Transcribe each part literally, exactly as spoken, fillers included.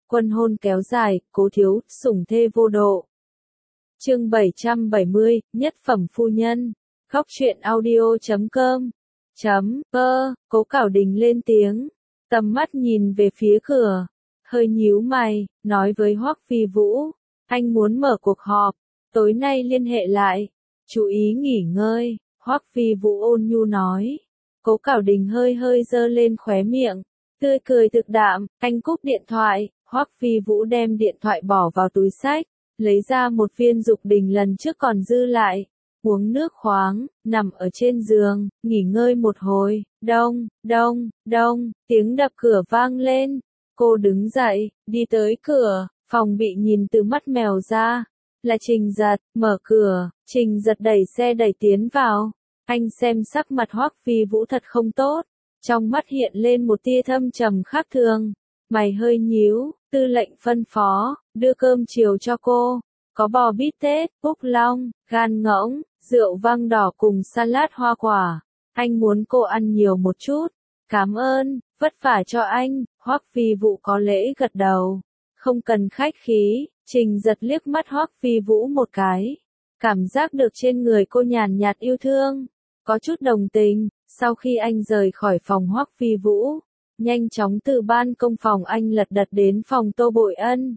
Quân hôn kéo dài, Cố Thiếu, sủng thê vô độ. Chương bảy trăm bảy mươi, nhất phẩm phu nhân. Góc truyện audio chấm com. Chấm, ơ, Cố Cảo Đình lên tiếng. Tầm mắt nhìn về phía cửa. Hơi nhíu mày, nói với Hoắc Phi Vũ. Anh muốn mở cuộc họp. Tối nay liên hệ lại. Chú ý nghỉ ngơi. Hoắc Phi Vũ ôn nhu nói. Cố Cảo Đình hơi hơi giơ lên khóe miệng. Tươi cười thực đạm, anh cúp điện thoại. Hoắc Phi Vũ đem điện thoại bỏ vào túi xách, lấy ra một viên dục đình lần trước còn dư lại, uống nước khoáng, nằm ở trên giường, nghỉ ngơi một hồi. Đông, đông, đông, tiếng đập cửa vang lên. Cô đứng dậy, đi tới cửa, phòng bị nhìn từ mắt mèo ra. Là Trình Giật, mở cửa, Trình Giật đẩy xe đẩy tiến vào. Anh xem sắc mặt Hoắc Phi Vũ thật không tốt, trong mắt hiện lên một tia thâm trầm khác thường. Mày hơi nhíu, tư lệnh phân phó, đưa cơm chiều cho cô, có bò bít tết, búc long, gan ngỗng, rượu vang đỏ cùng salad hoa quả. Anh muốn cô ăn nhiều một chút. Cảm ơn, vất vả cho anh. Hoắc Phi Vũ có lễ gật đầu. Không cần khách khí. Trình Giật liếc mắt Hoắc Phi Vũ một cái. Cảm giác được trên người cô nhàn nhạt yêu thương, có chút đồng tình. Sau khi anh rời khỏi phòng Hoắc Phi Vũ, nhanh chóng từ ban công phòng anh lật đật đến phòng Tô Bội Ân.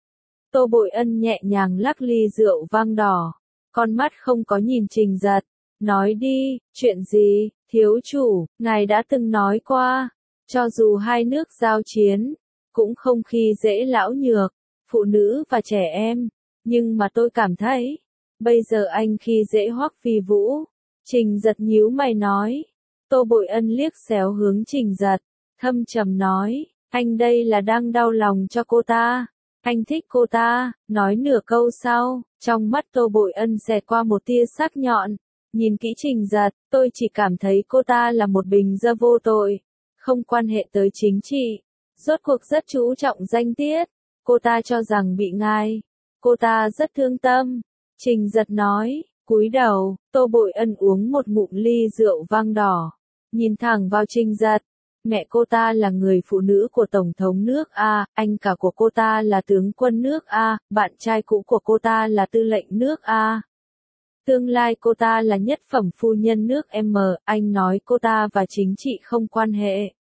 Tô Bội Ân nhẹ nhàng lắc ly rượu vang đỏ, con mắt không có nhìn Trình Giật. Nói đi, chuyện gì? Thiếu chủ, ngài đã từng nói qua, cho dù hai nước giao chiến, cũng không khi dễ lão nhược, phụ nữ và trẻ em. Nhưng mà tôi cảm thấy, bây giờ anh khi dễ Hoắc Phi Vũ. Trình Giật nhíu mày nói. Tô Bội Ân liếc xéo hướng Trình Giật, thâm trầm nói, anh đây là đang đau lòng cho cô ta. Anh thích cô ta. Nói nửa câu sau, trong mắt Tô Bội Ân xẹt qua một tia sắc nhọn. Nhìn kỹ Trình Giật, tôi chỉ cảm thấy cô ta là một bình gia vô tội, không quan hệ tới chính trị, rốt cuộc rất chú trọng danh tiết. Cô ta cho rằng bị ngài, cô ta rất thương tâm. Trình Giật nói, cúi đầu. Tô Bội Ân uống một ngụm ly rượu vang đỏ, nhìn thẳng vào Trình Giật. Mẹ cô ta là người phụ nữ của Tổng thống nước A, anh cả của cô ta là tướng quân nước A, bạn trai cũ của cô ta là tư lệnh nước A. Tương lai cô ta là nhất phẩm phu nhân nước M, anh nói cô ta và chính trị không quan hệ.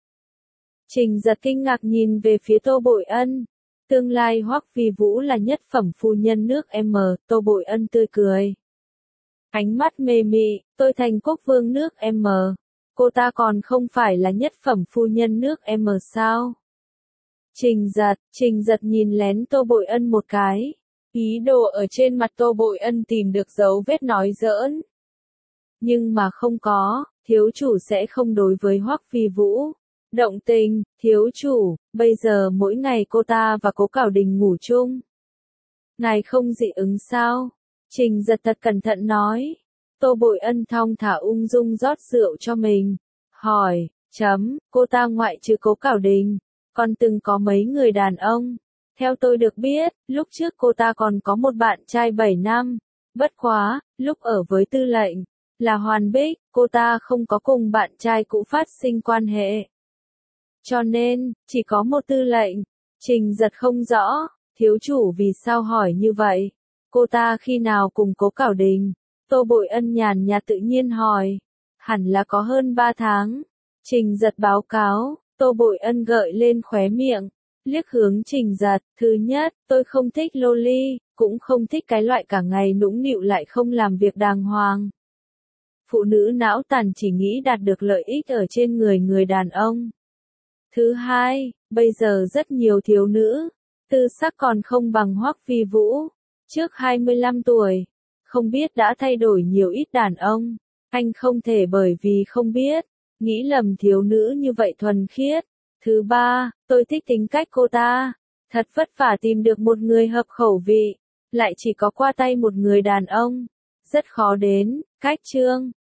Trình Giật kinh ngạc nhìn về phía Tô Bội Ân. Tương lai Hoắc Phi Vũ là nhất phẩm phu nhân nước M, Tô Bội Ân tươi cười. Ánh mắt mê mị, tôi thành quốc vương nước M. Cô ta còn không phải là nhất phẩm phu nhân nước M sao? Trình Giật, Trình Giật nhìn lén Tô Bội Ân một cái. Ý đồ ở trên mặt Tô Bội Ân tìm được dấu vết nói giỡn. Nhưng mà không có, thiếu chủ sẽ không đối với Hoắc Phi Vũ động tình. Thiếu chủ, bây giờ mỗi ngày cô ta và Cố Cảo Đình ngủ chung, ngài không dị ứng sao? Trình Giật thật cẩn thận nói. Tô Bội Ân thong thả ung dung rót rượu cho mình. Hỏi, chấm, cô ta ngoại trừ Cố Cảo Đình, còn từng có mấy người đàn ông? Theo tôi được biết, lúc trước cô ta còn có một bạn trai bảy năm. Bất quá, lúc ở với tư lệnh, là Hoàn Bích, cô ta không có cùng bạn trai cũ phát sinh quan hệ. Cho nên, chỉ có một tư lệnh. Trình Giật không rõ, thiếu chủ vì sao hỏi như vậy? Cô ta khi nào cùng Cố Cảo Đình? Tô Bội Ân nhàn nhạt tự nhiên hỏi. Hẳn là có hơn ba tháng. Trình Giật báo cáo. Tô Bội Ân gợi lên khóe miệng, liếc hướng Trình Giật. Thứ nhất, tôi không thích loli, cũng không thích cái loại cả ngày nũng nịu lại không làm việc đàng hoàng. Phụ nữ não tàn chỉ nghĩ đạt được lợi ích ở trên người người đàn ông. Thứ hai, bây giờ rất nhiều thiếu nữ, tư sắc còn không bằng Hoắc Phi Vũ. Trước hai mươi lăm tuổi, không biết đã thay đổi nhiều ít đàn ông. Anh không thể bởi vì không biết, nghĩ lầm thiếu nữ như vậy thuần khiết. Thứ ba, tôi thích tính cách cô ta. Thật vất vả tìm được một người hợp khẩu vị, lại chỉ có qua tay một người đàn ông. Rất khó đến. Cách chương